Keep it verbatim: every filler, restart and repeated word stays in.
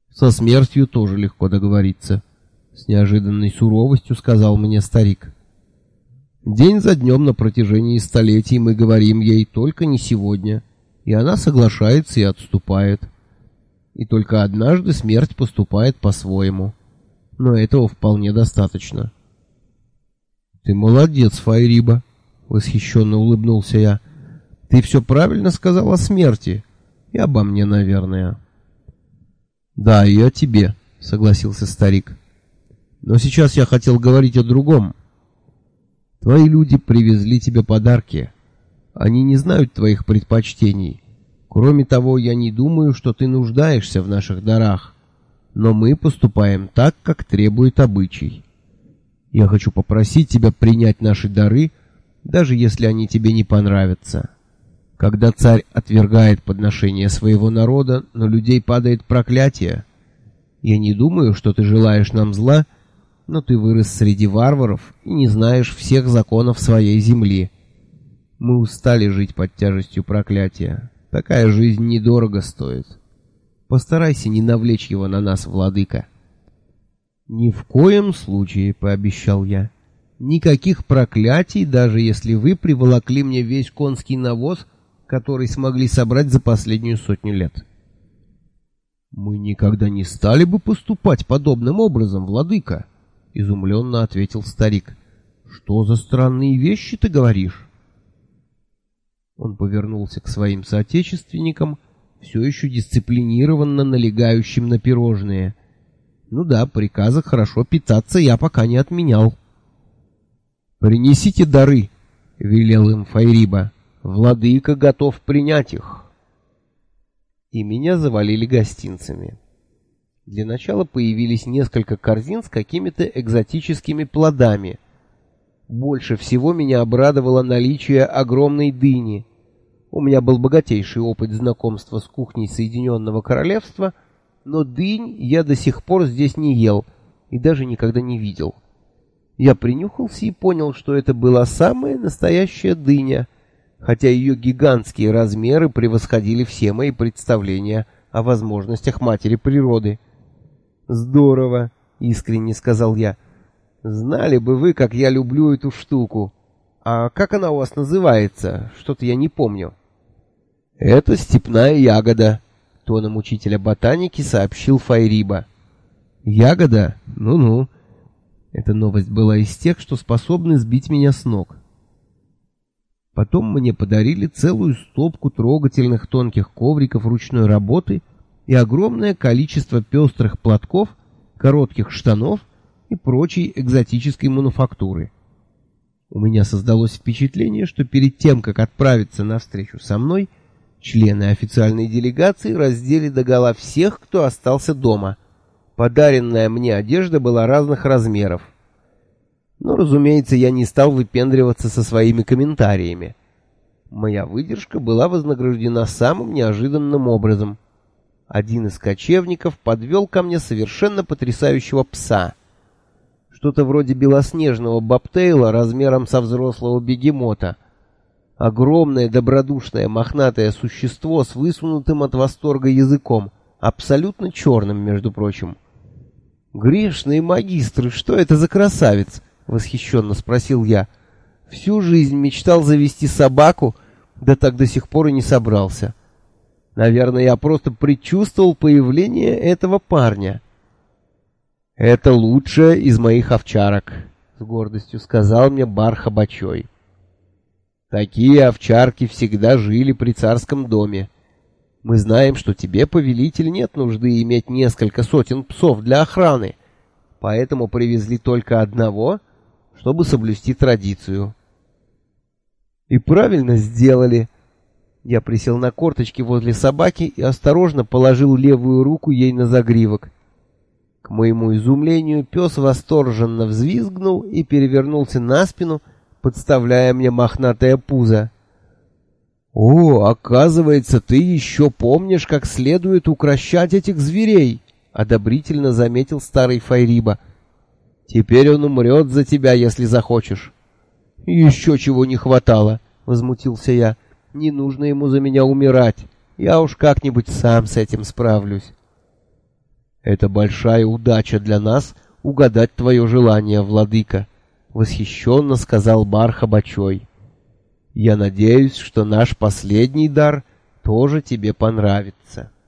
Со смертью тоже легко договориться, с неожиданной суровостью сказал мне старик. День за днем на протяжении столетий мы говорим ей только не сегодня, и она соглашается и отступает. И только однажды смерть поступает по-своему. Но этого вполне достаточно. Ты молодец, Файриба, восхищенно улыбнулся я. Ты все правильно сказал о смерти. И обо мне, наверное. Да, и о тебе, согласился старик. Но сейчас я хотел говорить о другом. Твои люди привезли тебе подарки. Они не знают твоих предпочтений. Кроме того, я не думаю, что ты нуждаешься в наших дарах. Но мы поступаем так, как требует обычай. Я хочу попросить тебя принять наши дары, даже если они тебе не понравятся. Когда царь отвергает подношения своего народа, на людей падает проклятие. Я не думаю, что ты желаешь нам зла, но ты вырос среди варваров и не знаешь всех законов своей земли. Мы устали жить под тяжестью проклятия. Такая жизнь недорого стоит. Постарайся не навлечь его на нас, владыка. Ни в коем случае, пообещал я. Никаких проклятий, даже если вы приволокли мне весь конский навоз, который смогли собрать за последнюю сотню лет. Мы никогда не стали бы поступать подобным образом, владыка, изумленно ответил старик. Что за странные вещи ты говоришь? Он повернулся к своим соотечественникам, все еще дисциплинированно налегающим на пирожные. Ну да, приказа хорошо питаться я пока не отменял. «Принесите дары», — велел им Файриба. «Владыка готов принять их». И меня завалили гостинцами. Для начала появились несколько корзин с какими-то экзотическими плодами. Больше всего меня обрадовало наличие огромной дыни. У меня был богатейший опыт знакомства с кухней Соединенного Королевства, но дынь я до сих пор здесь не ел и даже никогда не видел. Я принюхался и понял, что это была самая настоящая дыня, хотя ее гигантские размеры превосходили все мои представления о возможностях матери природы. «Здорово!» — искренне сказал я. «Знали бы вы, как я люблю эту штуку. А как она у вас называется? Что-то я не помню». «Это степная ягода», — тоном учителя ботаники сообщил Файриба. «Ягода? Ну-ну». Эта новость была из тех, что способны сбить меня с ног. Потом мне подарили целую стопку трогательных тонких ковриков ручной работы и огромное количество пестрых платков, коротких штанов и прочей экзотической мануфактуры. У меня создалось впечатление, что перед тем, как отправиться на встречу со мной, члены официальной делегации раздели догола всех, кто остался дома. Подаренная мне одежда была разных размеров. Но, разумеется, я не стал выпендриваться со своими комментариями. Моя выдержка была вознаграждена самым неожиданным образом. Один из кочевников подвел ко мне совершенно потрясающего пса. Что-то вроде белоснежного бобтейла размером со взрослого бегемота. Огромное добродушное мохнатое существо с высунутым от восторга языком, абсолютно черным, между прочим. «Грешные магистры, что это за красавец?» — восхищенно спросил я. «Всю жизнь мечтал завести собаку, да так до сих пор и не собрался. Наверное, я просто предчувствовал появление этого парня». «Это лучшая из моих овчарок», — с гордостью сказал мне бар Хабачой. «Такие овчарки всегда жили при царском доме. Мы знаем, что тебе, повелитель, нет нужды иметь несколько сотен псов для охраны, поэтому привезли только одного, чтобы соблюсти традицию». «И правильно сделали». Я присел на корточки возле собаки и осторожно положил левую руку ей на загривок. К моему изумлению, пес восторженно взвизгнул и перевернулся на спину, подставляя мне мохнатое пузо. «О, оказывается, ты еще помнишь, как следует укрощать этих зверей», — одобрительно заметил старый Файриба. «Теперь он умрет за тебя, если захочешь». «Еще чего не хватало», — возмутился я. «Не нужно ему за меня умирать. Я уж как-нибудь сам с этим справлюсь». Это большая удача для нас угадать твое желание, владыка, восхищенно сказал Барха Бачой. Я надеюсь, что наш последний дар тоже тебе понравится.